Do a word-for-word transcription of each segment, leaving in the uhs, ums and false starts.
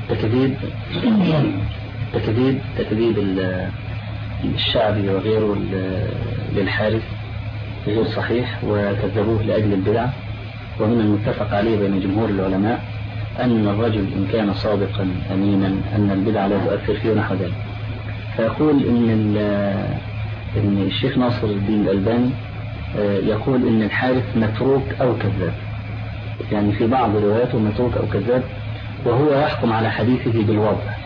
تكذيب تكذيب تكذيب الشعبي وغيره للحارث غير صحيح، وكذبوه لأجل البدع. ومن المتفق عليه بين جمهور العلماء أن الرجل إن كان صادقا أمينا أن البدع لا تؤثر فيه نحو ذلك. فيقول إن, إن الشيخ ناصر الدين الألباني يقول إن الحارث متروك أو كذاب، يعني في بعض رواياته متروك أو كذاب، وهو يحكم على حديثه بالوضع.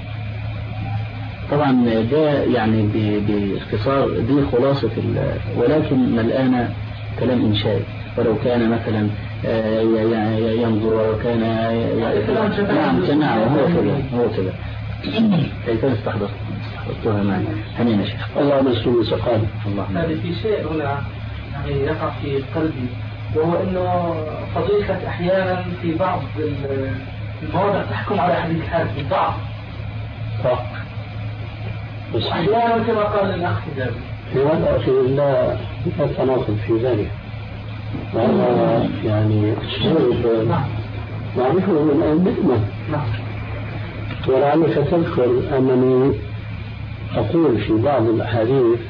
طبعا ده يعني باختصار دي خلاصة، ولكن الآن كلام إنشائي. ولو كان مثلا ينظر ولو كان نعم كنعم هو كذا هو كذا كيف استحضر استحضرتها معي هنينا شيخ الله مسلم سقال الله. هذا في شيء هنا يعني يقع في قلبي، وهو انه فضيلتك احيانا في بعض المواضع تحكم على حديث الحارث بالضعف. صح. بس احيانا كما قال الاخ جابر في وضع في لا تناقض في ذلك، وهذا يعني اسلوب نعرفه من النعمة. ولعلك تذكر انني اقول في بعض الاحاديث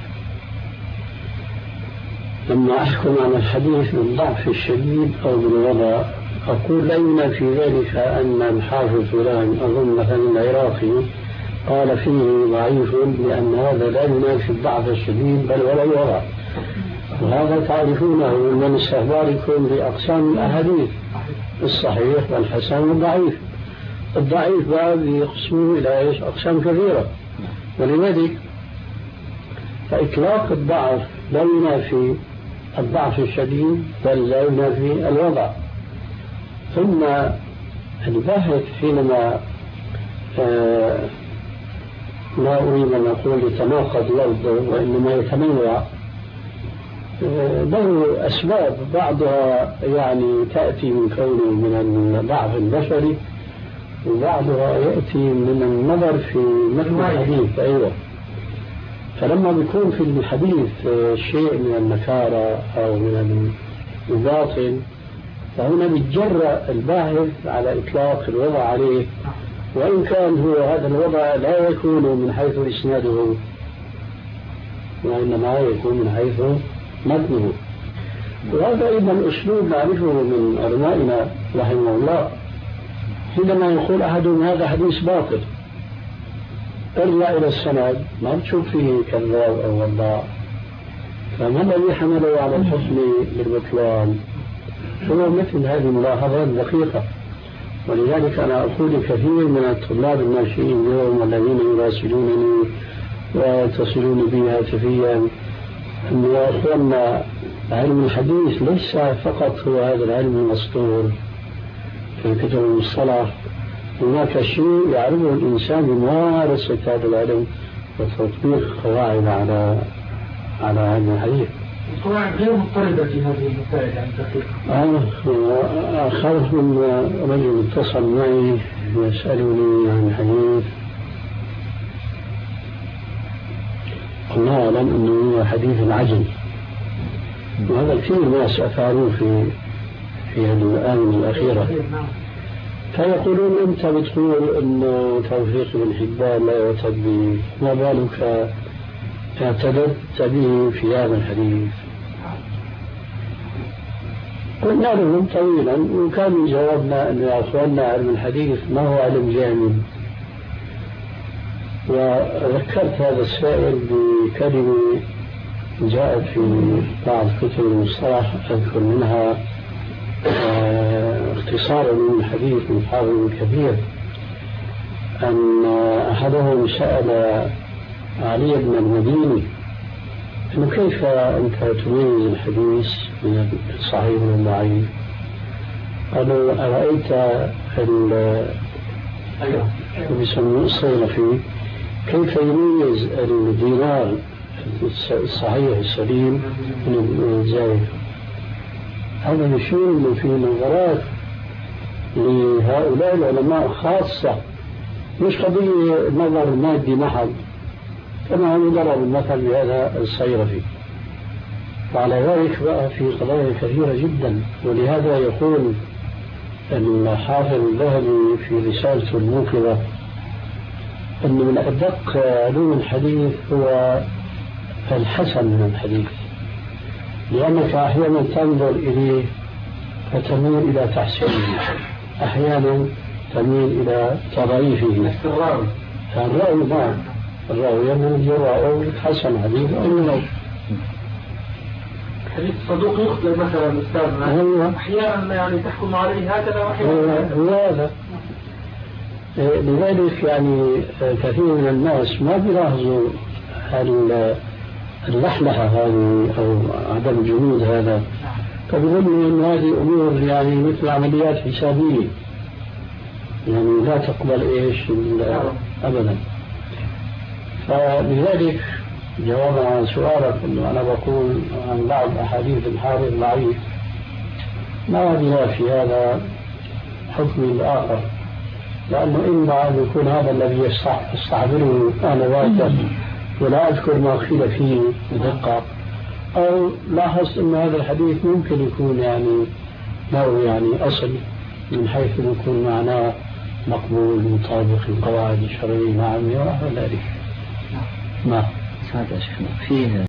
لما احكم على الحديث بالضعف الشديد او بالوضع اقول لا ينافي ذلك ان الحافظ فلان اظن مثلا العراقي قال فيه ضعيف، لأن هذا لا ينافي الضعف الشديد بل ولا الوضع. وهذا تعرفونه من استخباركم لأقسام الأحاديث، الصحيح والحسن والضعيف. الضعيف بعد يقسمه إلى أقسام كثيرة، ولذلك فإطلاق الضعف لا ينافي الضعف الشديد بل لا ينافي الوضع. ثم الباحث حينما آه لا أريد أن أقول يتناقض لفظه وإنما يتنوع، له أسباب بعضها يعني تأتي من كونه من الضعف البشري، وبعضها يأتي من النظر في متن الحديث. أيوة. فلما بيكون في الحديث شيء من النكارة أو من الباطل فهنا بيتجرأ الباحث على إطلاق الوضع عليه، وإن كان هو هذا الوضع لا يكون من حيث إسناده وإنما يكون من حيث متنه. وهذا أيضا أسلوب نعرفه من علمائنا رحمه الله، حينما يقول أحدهم هذا حديث باطل ارجع إلى السند ما تشوف فيه كذاب أو وضاع، فما الذي حمله على الحكم بالبطلان؟ هو مثل هذه الملاحظات دقيقة. ولذلك أنا أقول كثير من الطلاب الناشئين اليوم والذين يراسلونني ويتصلون بي هاتفيا أن يا أخوانا علم الحديث ليس فقط هو هذا العلم المسطور في كتب المصطلح، هناك شيء يعرفه الإنسان بممارسة هذا العلم وتطبيق قواعد على على هذا الحديث. القواعد غير مضطردة في هذه المسائل عن دقيقة. أنا أخاف من رجل اتصل معي يسألني عن حديث الله أعلم أنه هو حديث العجل، وهذا كثير ناس أثاروه في في هذه الآونة الأخيرة. فيقولون أنت بتقول أن توفيق بن حبان لا يعتد به، ما بالك اعتدت به في هذا الحديث؟ قلنا لهم طويلا وكان جوابنا أن يا أخواننا علم الحديث ما هو علم جامد. وذكرت هذا السائل بكلمة جاءت في بعض كتب المصطلح أذكر منها اختصارا من الحديث من حافظ كثير أن أحدهم سأل علي بن المديني أنه كيف أنت تميز الحديث من الصحيح والضعيف؟ قالوا أرأيت اللي يسمونه الصيرفي كيف يميز الدينار الصحيح السليم من الزائف؟ هذا يشير انه في نظرات لهؤلاء العلماء خاصة، مش قضية نظر مادي محض كما هم ضربوا المثل بهذا الصيرفي. وعلى ذلك بقى في قضايا كثيرة جدا. ولهذا يقول الحافظ الذهبي في رسالته الموقظة أن من أدق علوم الحديث هو الحسن من الحديث، لأنك أحيانا تنظر إليه فتميل إلى تحسينه، أحيانا تميل إلى تضعيفه. الراوي الراوي نعم، الراوي من جراءه حسن حديث أو من حديث صدوق يخطئ مثلا أستاذنا، أحيانا يعني تحكم عليه هكذا وأحيانا هو هذا. لذلك يعني كثير من الناس ما بيلاحظوا اللحلحة هذه أو عدم الجمود هذا، فبيظنوا أن هذه أمور يعني مثل عمليات حسابية، يعني لا تقبل إيش أبدا. فلذلك جوابا عن سؤالك أنه أنا بقول عن بعض أحاديث الحارث ضعيف، ما بلا في هذا حكم الآخر، لأنه إما أن يكون هذا الذي يستعبره أنا واجب ولا أذكر ما قيل فيه بدقة، أو لاحظت أن هذا الحديث ممكن يكون يعني له يعني أصل من حيث يكون معناه مقبول مطابق القواعد الشرعية. نعم ونحو ذلك. نعم. هذا شيخنا فيه